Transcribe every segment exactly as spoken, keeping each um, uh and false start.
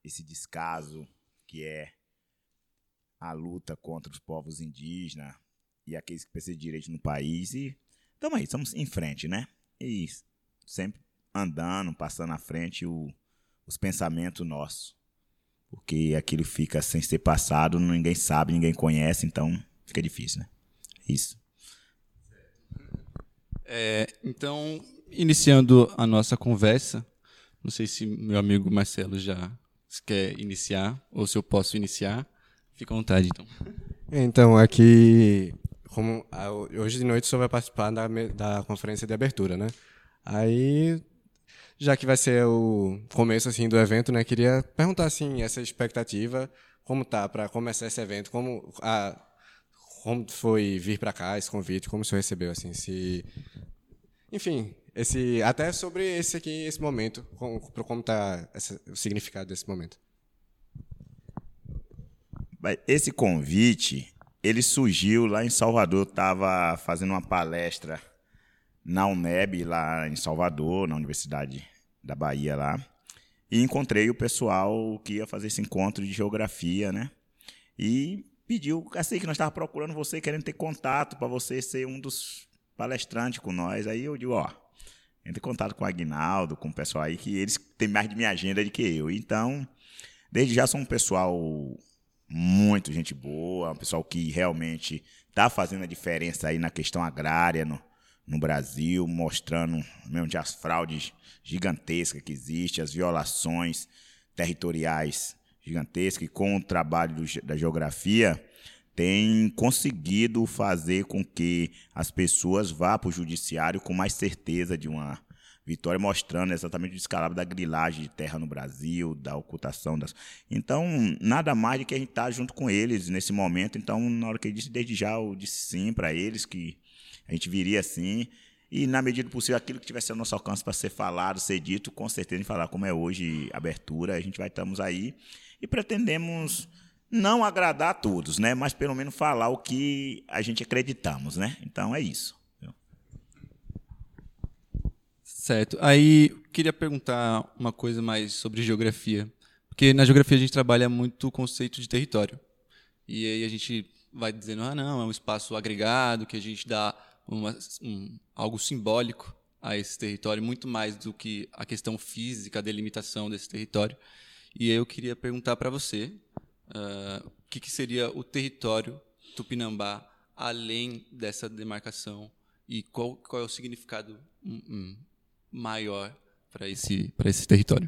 esse descaso que é a luta contra os povos indígenas e aqueles que precisam de direito no país. E estamos aí, estamos em frente, né? E sempre andando, passando à frente o, os pensamentos nossos. Porque aquilo fica sem ser passado, ninguém sabe, ninguém conhece, então fica difícil, né? Isso. É, então, iniciando a nossa conversa, não sei se meu amigo Marcelo já quer iniciar, ou se eu posso iniciar. Fica à vontade, então. Então, aqui, como a- hoje de noite o senhor vai participar da, me- da conferência de abertura, né? Aí, já que vai ser o começo assim do evento, né? Queria perguntar assim essa expectativa, como tá para começar esse evento, como a como foi vir para cá, esse convite, como o senhor recebeu assim, se enfim, esse até sobre esse aqui, esse momento, como, como tá essa, o significado desse momento. Esse convite, ele surgiu lá em Salvador. Eu estava fazendo uma palestra na UNEB, lá em Salvador, na Universidade da Bahia, lá, e encontrei o pessoal que ia fazer esse encontro de geografia, né? E pediu, assim, que nós estávamos procurando você, querendo ter contato para você ser um dos palestrantes com nós. Aí eu digo, ó, entre em contato com o Aguinaldo, com o pessoal aí, que eles têm mais de minha agenda do que eu. Então, desde já são um pessoal muito gente boa, um pessoal que realmente está fazendo a diferença aí na questão agrária no, no Brasil, mostrando mesmo as fraudes gigantescas que existem, as violações territoriais gigantescas, e com o trabalho do, da geografia tem conseguido fazer com que as pessoas vá para o judiciário com mais certeza de uma vitória, mostrando exatamente o descalabro da grilagem de terra no Brasil, da ocultação das... Então, nada mais do que a gente estar junto com eles nesse momento. Então, na hora que ele disse, desde já eu disse sim para eles, que a gente viria sim, e na medida do possível, aquilo que tivesse ao nosso alcance para ser falado, ser dito, com certeza, em falar como é hoje, abertura, a gente vai estamos aí e pretendemos não agradar a todos, né? Mas pelo menos falar o que a gente acreditamos, né? Então, é isso. Certo. Aí, queria perguntar uma coisa mais sobre geografia. Porque na geografia a gente trabalha muito o conceito de território. E aí a gente vai dizendo, ah, não, é um espaço agregado, que a gente dá uma, um, algo simbólico a esse território, muito mais do que a questão física, a delimitação desse território. E aí eu queria perguntar para você uh, o que, que seria o território Tupinambá, além dessa demarcação, e qual, qual é o significado um, um, maior para esse, para esse território?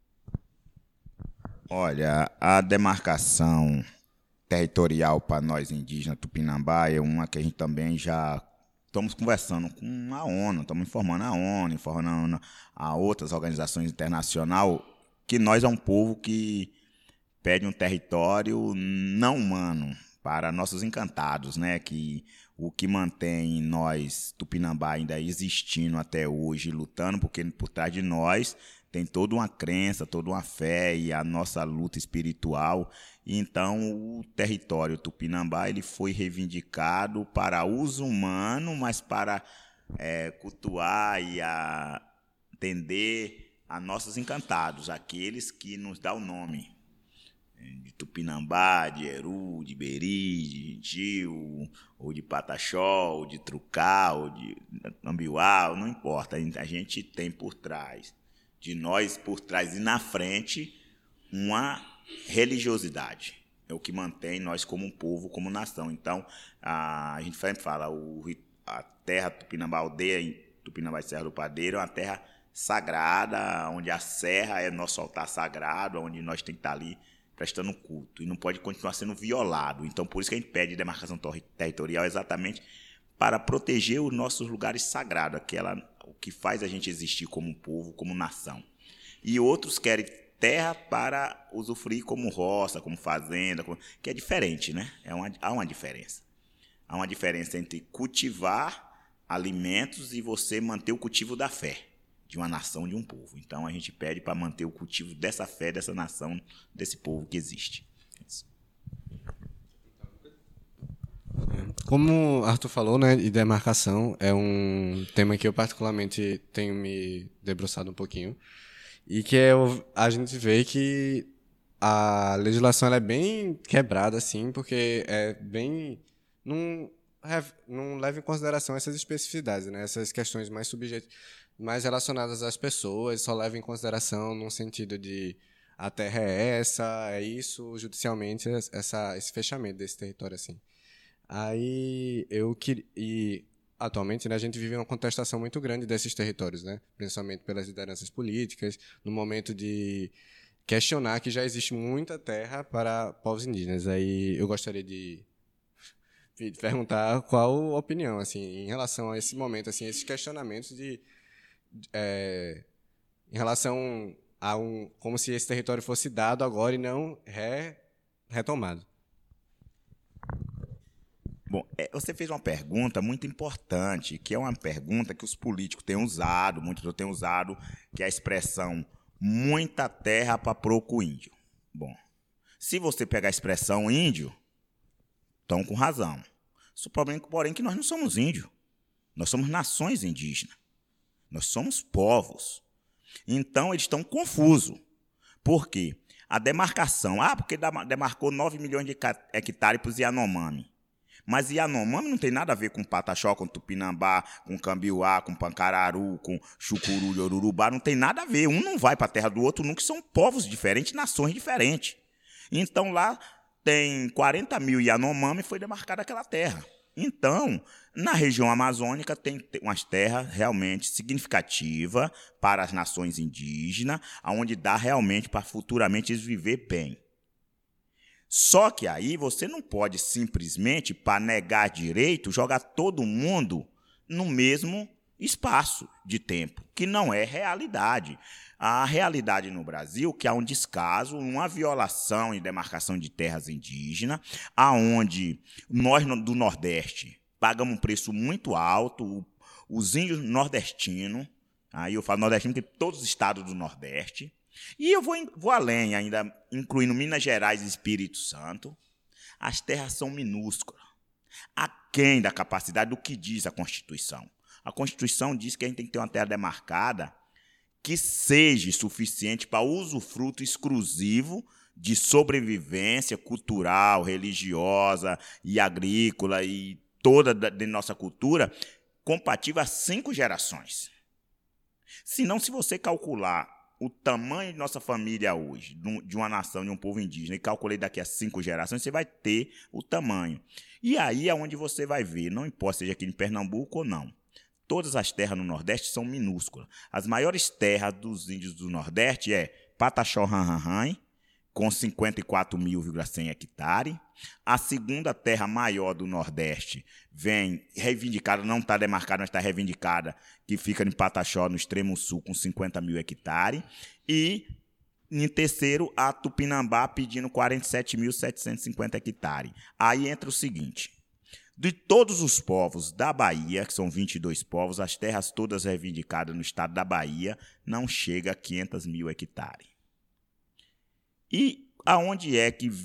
Olha, a demarcação territorial para nós indígenas Tupinambá é uma que a gente também já estamos conversando com a ONU, estamos informando a ONU, informando a outras organizações internacionais que nós é um povo que pede um território não humano para nossos encantados, né? Que o que mantém nós, Tupinambá, ainda existindo até hoje, lutando, porque por trás de nós tem toda uma crença, toda uma fé e a nossa luta espiritual. E então, o território Tupinambá ele foi reivindicado para uso humano, mas para é, cultuar e a, atender a nossos encantados, aqueles que nos dão o nome. De Tupinambá, de Eru, de Beri, de Gentil, ou de Pataxó, ou de Trucá, ou de Ambiuá, não importa. A gente tem por trás de nós, por trás e na frente, uma religiosidade. É o que mantém nós como um povo, como nação. Então, a gente sempre fala, o, a terra Tupinambá, a aldeia em Tupinambá e Serra do Padeiro, é uma terra sagrada, onde a serra é nosso altar sagrado, onde nós temos que estar ali prestando culto, e não pode continuar sendo violado. Então, por isso que a gente pede demarcação territorial, exatamente para proteger os nossos lugares sagrados, aquela, o que faz a gente existir como povo, como nação. E outros querem terra para usufruir como roça, como fazenda, como, que é diferente, né? É uma, há uma diferença. Há uma diferença entre cultivar alimentos e você manter o cultivo da fé de uma nação, de um povo. Então, a gente pede para manter o cultivo dessa fé, dessa nação, desse povo que existe. Isso. Como Arthur falou, né, e demarcação é um tema que eu particularmente tenho me debruçado um pouquinho, e que é, a gente vê que a legislação ela é bem quebrada, assim, porque é bem... Não, não leva em consideração essas especificidades, né? Essas questões mais subjetivas, mais relacionadas às pessoas, só leva em consideração no sentido de a terra é essa, é isso, judicialmente, essa, esse fechamento desse território, assim. Aí eu queria... E atualmente, né, a gente vive uma contestação muito grande desses territórios, né? Principalmente pelas lideranças políticas, no momento de questionar que já existe muita terra para povos indígenas. Aí eu gostaria de perguntar qual a opinião, assim, em relação a esse momento, assim, esses questionamentos de, é, em relação a um, como se esse território fosse dado agora e não re, retomado. Bom, é, você fez uma pergunta muito importante, que é uma pergunta que os políticos têm usado, muitos têm usado, que é a expressão muita terra para pouco índio. Bom, se você pegar a expressão índio, estão com razão. O problema, porém, é que nós não somos índios. Nós somos nações indígenas. Nós somos povos. Então, eles estão confusos. Por quê? A demarcação. Ah, porque demarcou nove milhões de hectares para os Yanomami. Mas Yanomami não tem nada a ver com Pataxó, com Tupinambá, com Cambiuá, com Pancararu, com Chucuru e Urubá. Não tem nada a ver. Um não vai para a terra do outro, nunca são povos diferentes, nações diferentes. Então, lá tem quarenta mil Yanomami e foi demarcada aquela terra. Então, na região amazônica, tem umas terras realmente significativas para as nações indígenas, onde dá realmente para futuramente eles viver bem. Só que aí você não pode simplesmente, para negar direito, jogar todo mundo no mesmo espaço de tempo, que não é realidade. A realidade no Brasil que há um descaso, uma violação e demarcação de terras indígenas, aonde nós do Nordeste pagamos um preço muito alto, os índios nordestinos, aí eu falo nordestino porque todos os estados do Nordeste, e eu vou, vou além, ainda incluindo Minas Gerais e Espírito Santo, as terras são minúsculas, aquém da capacidade do que diz a Constituição. A Constituição diz que a gente tem que ter uma terra demarcada que seja suficiente para usufruto exclusivo de sobrevivência cultural, religiosa e agrícola e toda de nossa cultura, compatível a cinco gerações. Senão, se você calcular o tamanho de nossa família hoje, de uma nação, de um povo indígena, e calculei daqui a cinco gerações, você vai ter o tamanho. E aí é onde você vai ver, não importa seja aqui em Pernambuco ou não, todas as terras no Nordeste são minúsculas. As maiores terras dos índios do Nordeste é Pataxó-Ranhanhan, com cinquenta e quatro mil e cem hectares. A segunda terra maior do Nordeste vem reivindicada, não está demarcada, mas está reivindicada, que fica em Pataxó, no extremo sul, com cinquenta mil hectares. E, em terceiro, a Tupinambá, pedindo quarenta e sete mil setecentos e cinquenta hectares. Aí entra o seguinte: de todos os povos da Bahia, que são vinte e dois povos, as terras todas reivindicadas no estado da Bahia não chegam a quinhentos mil hectares. E aonde é que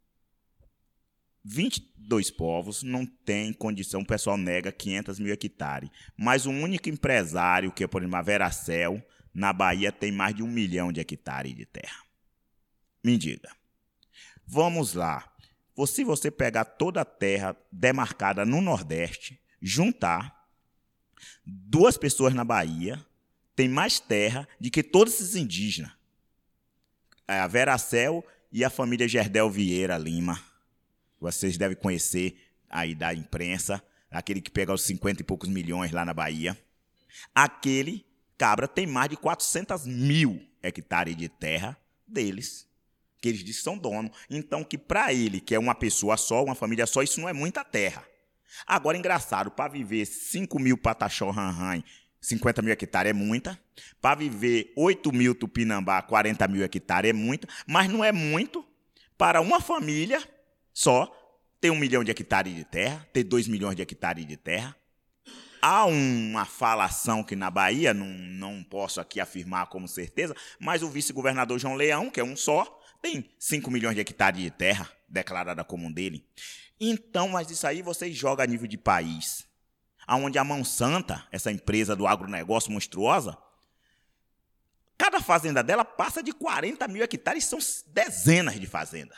vinte e dois povos não tem condição, o pessoal nega quinhentos mil hectares, mas o único empresário, que é, por exemplo, a Veracel, na Bahia tem mais de um milhão de hectares de terra. Me diga. Vamos lá. Se você pegar toda a terra demarcada no Nordeste, juntar duas pessoas na Bahia, tem mais terra do que todos esses indígenas. A Veracel e a família Gerdel Vieira Lima. Vocês devem conhecer aí da imprensa, aquele que pega os cinquenta e poucos milhões lá na Bahia. Aquele cabra tem mais de quatrocentos mil hectares de terra deles, que eles dizem que são donos. Então, que para ele, que é uma pessoa só, uma família só, isso não é muita terra. Agora, engraçado, para viver cinco mil Pataxó-Ranhanhan, cinquenta mil hectares é muita. Para viver oito mil Tupinambá, quarenta mil hectares é muita. Mas não é muito para uma família só ter um milhão de hectares de terra, ter dois milhões de hectares de terra. Há uma falação que na Bahia, não, não posso aqui afirmar como certeza, mas o vice-governador João Leão, que é um só, tem cinco milhões de hectares de terra declarada como dele. Então, mas isso aí vocês jogam a nível de país, onde a Mão Santa, essa empresa do agronegócio monstruosa, Cada fazenda dela passa de quarenta mil hectares, são dezenas de fazendas.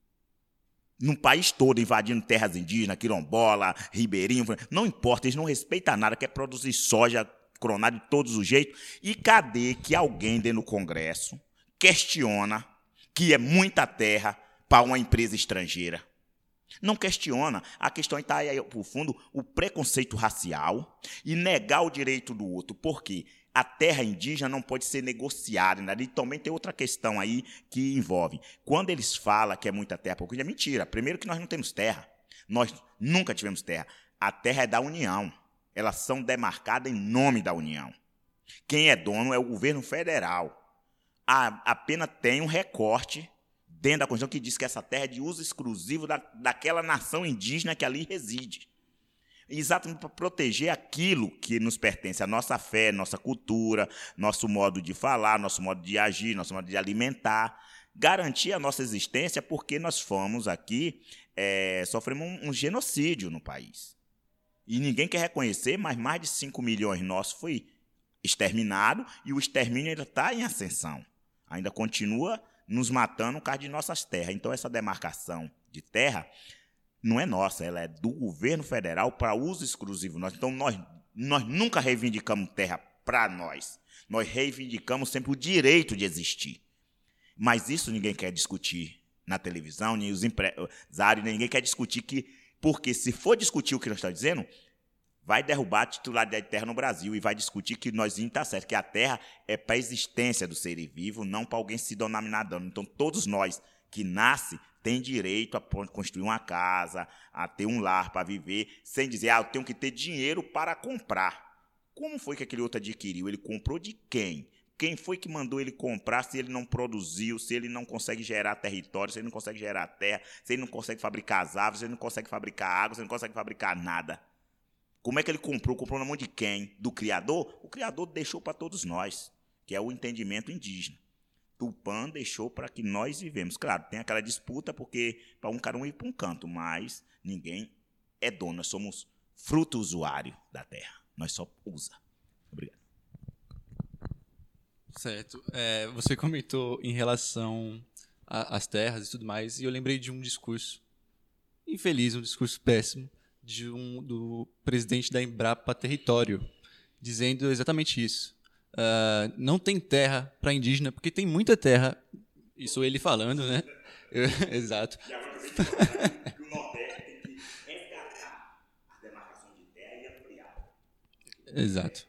Num país todo, invadindo terras indígenas, quilombola, ribeirinho, não importa, eles não respeitam nada, quer produzir soja, cronado de todos os jeitos. E cadê que alguém dentro do Congresso questiona que é muita terra para uma empresa estrangeira? Não questiona. A questão está aí, por fundo, o preconceito racial e negar o direito do outro. Por quê? A terra indígena não pode ser negociada. Né? E também tem outra questão aí que envolve. Quando eles falam que é muita terra, porque é mentira. Primeiro que nós não temos terra. Nós nunca tivemos terra. A terra é da União. Elas são demarcadas em nome da União. Quem é dono é o governo federal. A, apenas tem um recorte dentro da Constituição que diz que essa terra é de uso exclusivo da, daquela nação indígena que ali reside. Exatamente para proteger aquilo que nos pertence, a nossa fé, nossa cultura, nosso modo de falar, nosso modo de agir, nosso modo de alimentar, garantir a nossa existência, porque nós fomos aqui, é, sofremos um, um genocídio no país. E ninguém quer reconhecer, mas mais de cinco milhões nossos foi exterminado e o extermínio ainda está em ascensão. Ainda continua nos matando por causa de nossas terras. Então, essa demarcação de terra não é nossa, ela é do governo federal para uso exclusivo nosso. Então, nós, nós nunca reivindicamos terra para nós. Nós reivindicamos sempre o direito de existir. Mas isso ninguém quer discutir na televisão, nem os empresários, ninguém quer discutir que, porque se for discutir o que nós estamos dizendo, vai derrubar a titularidade de terra no Brasil e vai discutir que nós está certo, que a terra é para a existência do ser vivo, não para alguém se denominar dono. Então, todos nós que nascem têm direito a construir uma casa, a ter um lar para viver, sem dizer, ah, eu tenho que ter dinheiro para comprar. Como foi que aquele outro adquiriu? Ele comprou de quem? Quem foi que mandou ele comprar se ele não produziu, se ele não consegue gerar território, se ele não consegue gerar terra, se ele não consegue fabricar as árvores, se ele não consegue fabricar água, se ele não consegue fabricar nada? Como é que ele comprou? Comprou na mão de quem? Do Criador? O Criador deixou para todos nós, que é o entendimento indígena. Tupã deixou para que nós vivemos. Claro, tem aquela disputa, porque para um cara um ir para um canto, mas ninguém é dono, nós somos fruto usuário da terra. Nós só usa. Obrigado. Certo. É, você comentou em relação às terras e tudo mais, e eu lembrei de um discurso infeliz, um discurso péssimo, de um, do presidente da Embrapa Território, dizendo exatamente isso. Uh, não tem terra para indígena, porque tem muita terra, isso ele falando, né? Eu, exato. E agora você tem que o Nordeste tem que resgatar a demarcação de terra e ampliar. Exato.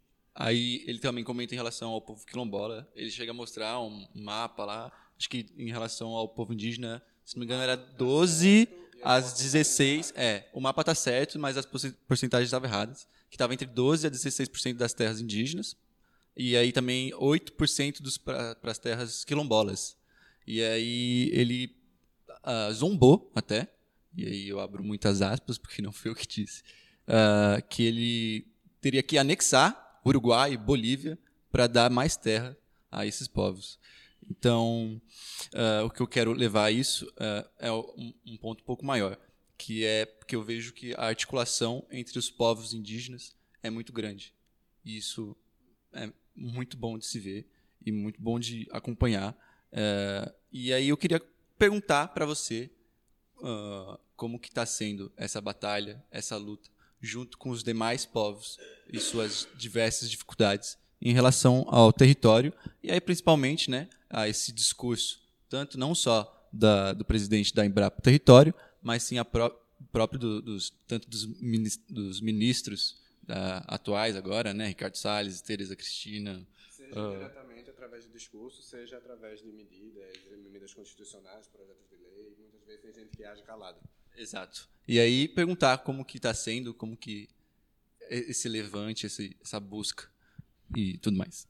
Aí ele também comenta em relação ao povo quilombola, ele chega a mostrar um mapa lá, acho que em relação ao povo indígena, se não me engano era doze às dezesseis, é, o mapa está certo, mas as porcentagens estavam erradas, que estava entre doze a dezesseis por cento das terras indígenas, e aí também oito por cento para as terras quilombolas. E aí ele uh, zombou até, e aí eu abro muitas aspas, porque não foi eu que disse, uh, que ele teria que anexar Uruguai e Bolívia para dar mais terra a esses povos. Então, uh, o que eu quero levar a isso uh, é um, um ponto um pouco maior, que é que eu vejo que a articulação entre os povos indígenas é muito grande. E isso é muito bom de se ver e muito bom de acompanhar. Uh, e aí eu queria perguntar para você uh, como que está sendo essa batalha, essa luta, junto com os demais povos e suas diversas dificuldades em relação ao território, e aí principalmente, né, a esse discurso, tanto não só da, do presidente da Embrapa Território, mas sim a pró próprio do, dos, tanto dos, ministros, dos ministros da, atuais agora, né, Ricardo Salles, Tereza Cristina. Seja uh, diretamente através do discurso, seja através de medidas, medidas constitucionais, projetos de lei, muitas vezes tem gente que age calado. Exato. E aí perguntar como que está sendo, como que esse levante, esse, essa busca e tudo mais.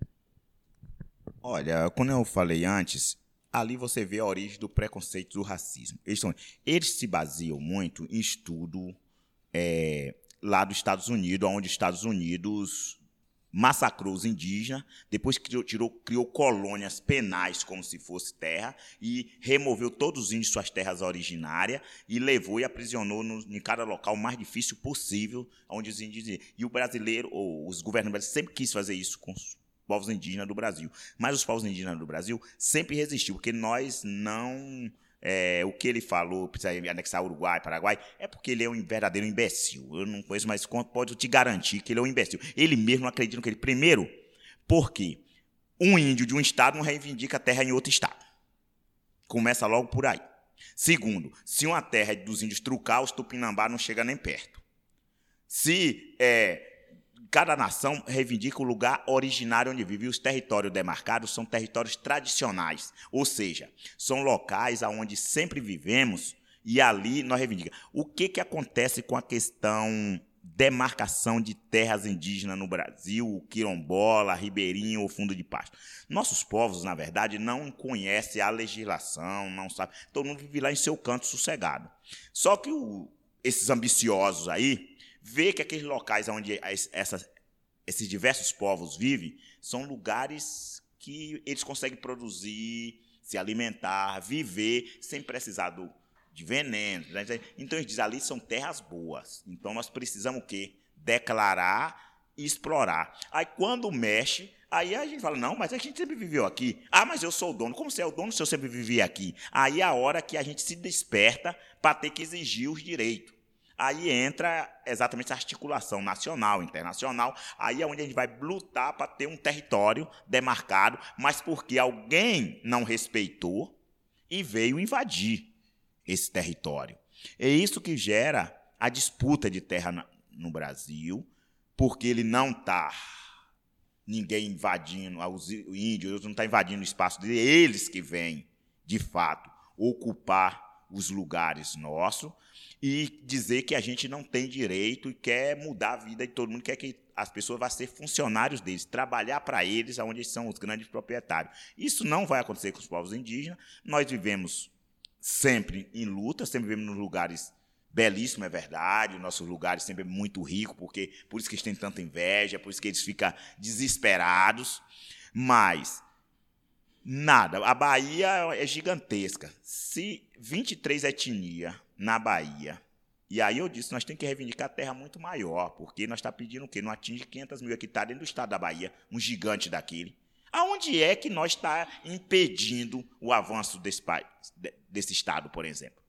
Olha, quando eu falei antes, ali você vê a origem do preconceito do racismo. Eles, são, eles se baseiam muito em estudo é, lá dos Estados Unidos, onde os Estados Unidos massacrou os indígenas, depois criou, tirou, criou colônias penais como se fosse terra e removeu todos os índios de suas terras originárias e levou e aprisionou no, em cada local mais difícil possível, onde os índios... E o brasileiro, ou os governos brasileiros, sempre quis fazer isso com povos indígenas do Brasil. Mas os povos indígenas do Brasil sempre resistiu, porque nós não... É, o que ele falou, precisa anexar Uruguai, Paraguai, é porque ele é um verdadeiro imbecil. Eu não conheço, mas pode te garantir que ele é um imbecil. Ele mesmo não acredita no que ele... Primeiro, porque um índio de um estado não reivindica terra em outro estado. Começa logo por aí. Segundo, se uma terra é dos índios trucar, os tupinambá não chega nem perto. Se é, cada nação reivindica o lugar originário onde vive, e os territórios demarcados são territórios tradicionais, ou seja, são locais onde sempre vivemos e ali nós reivindicamos. O que, que acontece com a questão demarcação de terras indígenas no Brasil, quilombola, ribeirinho ou fundo de pasto? Nossos povos, na verdade, não conhecem a legislação, não sabem. Todo mundo vive lá em seu canto sossegado. Só que o, esses ambiciosos aí vê que aqueles locais onde essa, esses diversos povos vivem são lugares que eles conseguem produzir, se alimentar, viver sem precisar do de veneno. Então, eles dizem, ali são terras boas. Então, nós precisamos o quê? Declarar e explorar. Aí, quando mexe, aí a gente fala, não, mas a gente sempre viveu aqui. Ah, mas eu sou o dono. Como você é o dono se eu sempre vivi aqui? Aí é a hora que a gente se desperta para ter que exigir os direitos. Aí entra exatamente a articulação nacional, internacional. Aí é onde a gente vai lutar para ter um território demarcado, mas porque alguém não respeitou e veio invadir esse território. É isso que gera a disputa de terra no Brasil, porque ele não está ninguém invadindo, os índios não estão invadindo o espaço deles, eles que vêm, de fato, ocupar os lugares nossos e dizer que a gente não tem direito e quer mudar a vida de todo mundo, quer que as pessoas vão ser funcionários deles, trabalhar para eles, onde eles são os grandes proprietários. Isso não vai acontecer com os povos indígenas. Nós vivemos sempre em luta, sempre vivemos nos lugares belíssimos, é verdade, nossos lugares sempre muito ricos, porque por isso que eles têm tanta inveja, por isso que eles ficam desesperados, mas nada, a Bahia é gigantesca. Se vinte e três etnias na Bahia, e aí eu disse, nós temos que reivindicar a terra muito maior, porque nós estamos pedindo o quê? Não atinge quinhentos mil hectares dentro do estado da Bahia, um gigante daquele. Aonde é que nós está impedindo o avanço desse país, desse estado, por exemplo?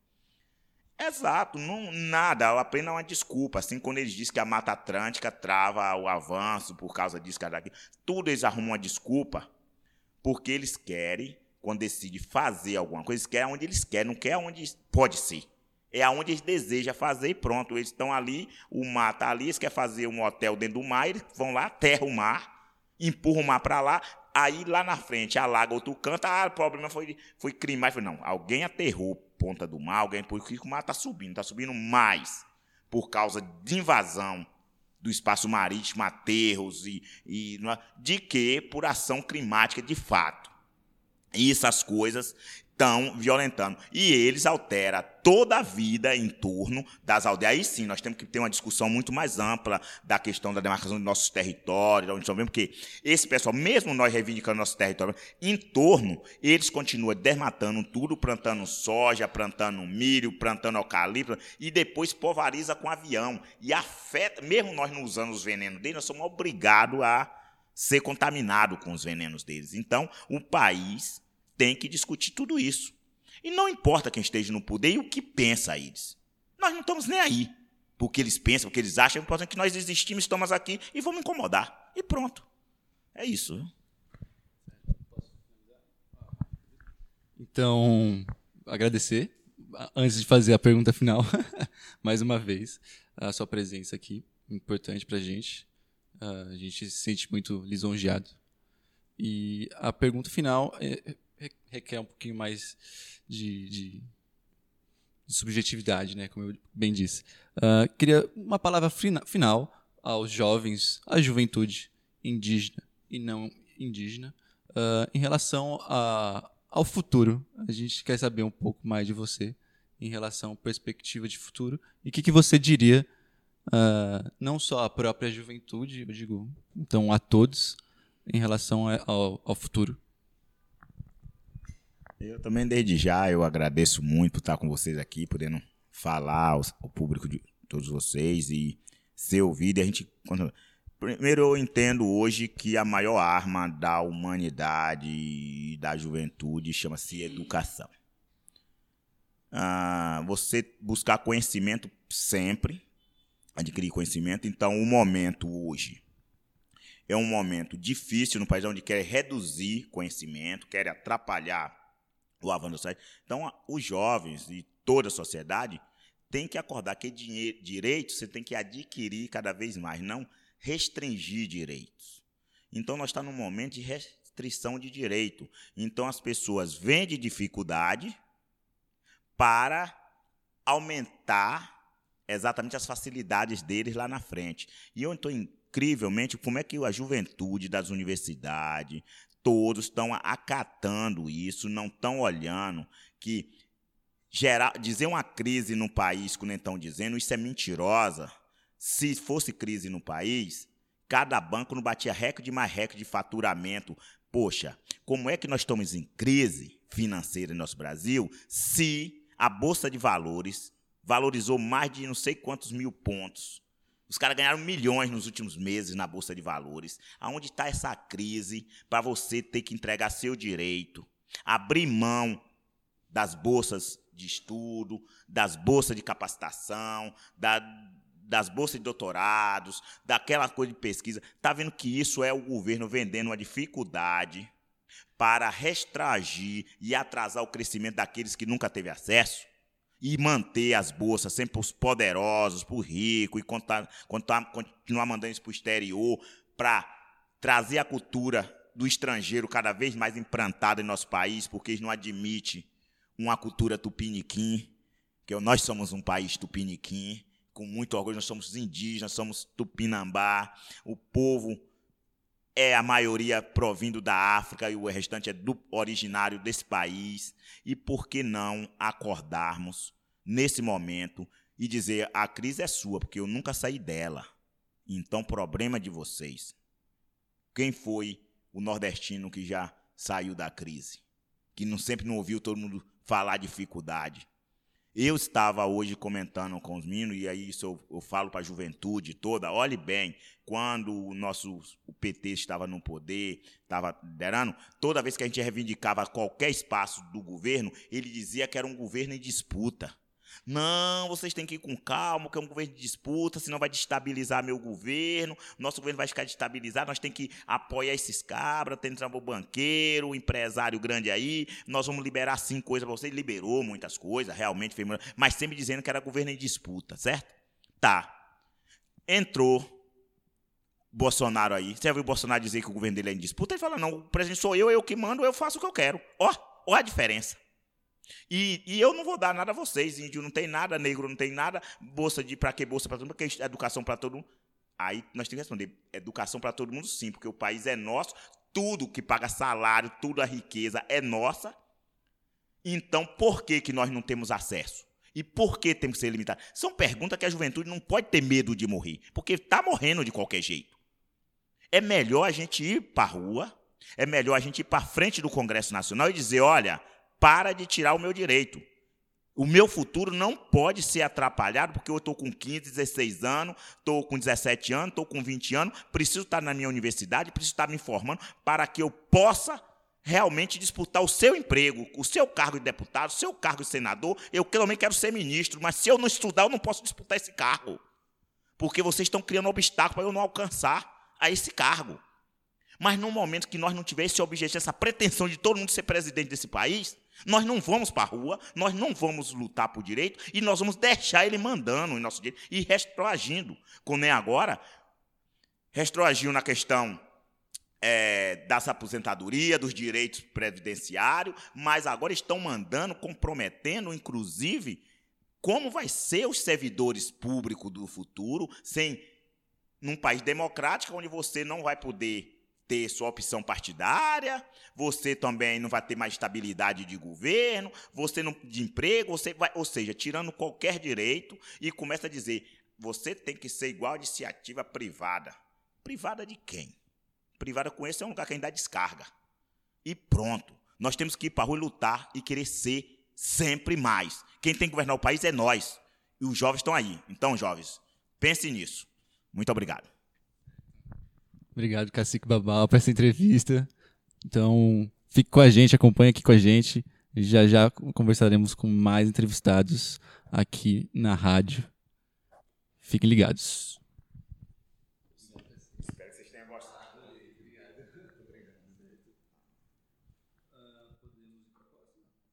Exato, não, nada, apenas uma desculpa. Assim, quando eles dizem que a Mata Atlântica trava o avanço por causa disso, daquilo, tudo eles arrumam uma desculpa, porque eles querem, quando decidem fazer alguma coisa, eles querem onde eles querem, não quer onde pode ser. É aonde eles desejam fazer e pronto. Eles estão ali, o mar está ali, eles querem fazer um hotel dentro do mar, eles vão lá, aterram o mar, empurram o mar para lá. Aí, lá na frente, alaga outro canto, ah, o problema foi, foi crime. Mas, não, alguém aterrou ponta do mar, alguém, porque o mar está subindo, está subindo mais por causa de invasão do espaço marítimo, aterros, e, e, de que por ação climática de fato. E essas coisas estão violentando. E eles alteram toda a vida em torno das aldeias. Aí sim, nós temos que ter uma discussão muito mais ampla da questão da demarcação dos nossos territórios, onde sabemos que esse pessoal, mesmo nós reivindicando nosso território, em torno, eles continuam desmatando tudo, plantando soja, plantando milho, plantando eucalipto, e depois pulveriza com avião. E afeta, mesmo nós não usando os venenos deles, nós somos obrigados a ser contaminados com os venenos deles. Então, o país tem que discutir tudo isso. E não importa quem esteja no poder e o que pensa eles. Nós não estamos nem aí. Porque eles pensam, porque eles acham, importa que nós existimos, estamos aqui e vamos incomodar. E pronto. É isso. Então, agradecer, antes de fazer a pergunta final, mais uma vez, a sua presença aqui, importante para a gente. A gente se sente muito lisonjeado. E a pergunta final é, requer um pouquinho mais de, de, de subjetividade, né, como eu bem disse. Uh, queria uma palavra fina, final aos jovens, à juventude indígena e não indígena, uh, em relação a, ao futuro. A gente quer saber um pouco mais de você em relação à perspectiva de futuro e o que, que você diria, uh, não só à própria juventude, eu digo, então a todos, em relação ao, ao futuro. Eu também, desde já, eu agradeço muito por estar com vocês aqui, podendo falar ao, ao público de todos vocês e ser ouvido. E a gente, quando, Primeiro, eu entendo hoje que a maior arma da humanidade e da juventude chama-se educação. Ah, você buscar conhecimento sempre, adquirir conhecimento. Então, o momento hoje é um momento difícil no país, onde quer reduzir conhecimento, quer atrapalhar o avanço da sociedade. Então, os jovens e toda a sociedade têm que acordar que dinheiro, direito você tem que adquirir cada vez mais, não restringir direitos. Então, nós estamos num momento de restrição de direito. Então, as pessoas vêm de dificuldade para aumentar exatamente as facilidades deles lá na frente. E eu estou incrivelmente como é que a juventude das universidades, todos estão acatando isso, não estão olhando que gerar, dizer uma crise no país, quando estão dizendo, isso é mentirosa. Se fosse crise no país, cada banco não batia recorde mais recorde de faturamento. Poxa, como é que nós estamos em crise financeira no nosso Brasil se a Bolsa de Valores valorizou mais de não sei quantos mil pontos? Os caras ganharam milhões nos últimos meses na Bolsa de Valores. Aonde está essa crise para você ter que entregar seu direito, abrir mão das bolsas de estudo, das bolsas de capacitação, da... das bolsas de doutorados, daquela coisa de pesquisa? Está vendo que isso é o governo vendendo uma dificuldade para restringir e atrasar o crescimento daqueles que nunca teve acesso e manter as bolsas sempre para os poderosos, para o rico, e continuar mandando isso para o exterior para trazer a cultura do estrangeiro cada vez mais implantada em nosso país, porque eles não admitem uma cultura tupiniquim, que nós somos um país tupiniquim, com muito orgulho, nós somos indígenas, somos tupinambá, o povo é a maioria provindo da África e o restante é do originário desse país. E por que não acordarmos nesse momento e dizer: a crise é sua, porque eu nunca saí dela, então problema de vocês. Quem foi o nordestino que já saiu da crise? Que não, sempre não ouviu todo mundo falar dificuldade? Eu estava hoje comentando com os meninos, e aí isso eu, eu falo para a juventude toda: olhe bem, quando o nosso o P T estava no poder, estava liderando, toda vez que a gente reivindicava qualquer espaço do governo, ele dizia que era um governo em disputa. Não, vocês têm que ir com calma, que é um governo de disputa, senão vai destabilizar meu governo, nosso governo vai ficar destabilizado, nós temos que apoiar esses cabras, tem que entrar o banqueiro, o empresário grande aí, nós vamos liberar sim coisas para vocês. Liberou muitas coisas, realmente fez, mas sempre dizendo que era governo em disputa, certo? Tá. Entrou Bolsonaro aí, você já viu o Bolsonaro dizer que o governo dele é em disputa? Ele fala: não, o presidente sou eu, eu que mando, eu faço o que eu quero. Ó, ó a diferença. E, e eu não vou dar nada a vocês, índio não tem nada, negro não tem nada, bolsa de para que bolsa para todo mundo, porque educação para todo mundo. Aí nós temos que responder: educação para todo mundo sim, porque o país é nosso, tudo que paga salário, tudo a riqueza é nossa. Então por que que nós não temos acesso? E por que temos que ser limitados? São perguntas que a juventude não pode ter medo de morrer, porque está morrendo de qualquer jeito. É melhor a gente ir para a rua, é melhor a gente ir para frente do Congresso Nacional e dizer: olha, para de tirar o meu direito. O meu futuro não pode ser atrapalhado porque eu estou com quinze, dezesseis anos, estou com dezessete anos, estou com vinte anos, preciso estar na minha universidade, preciso estar me informando para que eu possa realmente disputar o seu emprego, o seu cargo de deputado, o seu cargo de senador. Eu também quero ser ministro, mas se eu não estudar, eu não posso disputar esse cargo, porque vocês estão criando um obstáculo para eu não alcançar a esse cargo. Mas no momento que nós não tivermos esse objetivo, essa pretensão de todo mundo ser presidente desse país, nós não vamos para a rua, nós não vamos lutar por direito e nós vamos deixar ele mandando o nosso direito e retroagindo. Como é agora, retroagiu na questão é, das aposentadorias, dos direitos previdenciários, mas agora estão mandando, comprometendo, inclusive, como vai ser os servidores públicos do futuro, sem, num país democrático, onde você não vai poder ter sua opção partidária, você também não vai ter mais estabilidade de governo, você não de emprego, você vai, ou seja, tirando qualquer direito, e começa a dizer: você tem que ser igual a iniciativa privada. Privada de quem? Privada com esse é um lugar que a gente dá descarga. E pronto. Nós temos que ir para a rua e lutar e querer ser sempre mais. Quem tem que governar o país é nós. E os jovens estão aí. Então, jovens, pensem nisso. Muito obrigado. Obrigado, Cacique Babal, por essa entrevista. Então, fique com a gente, acompanhe aqui com a gente. Já já conversaremos com mais entrevistados aqui na rádio. Fiquem ligados. Espero que vocês tenham gostado.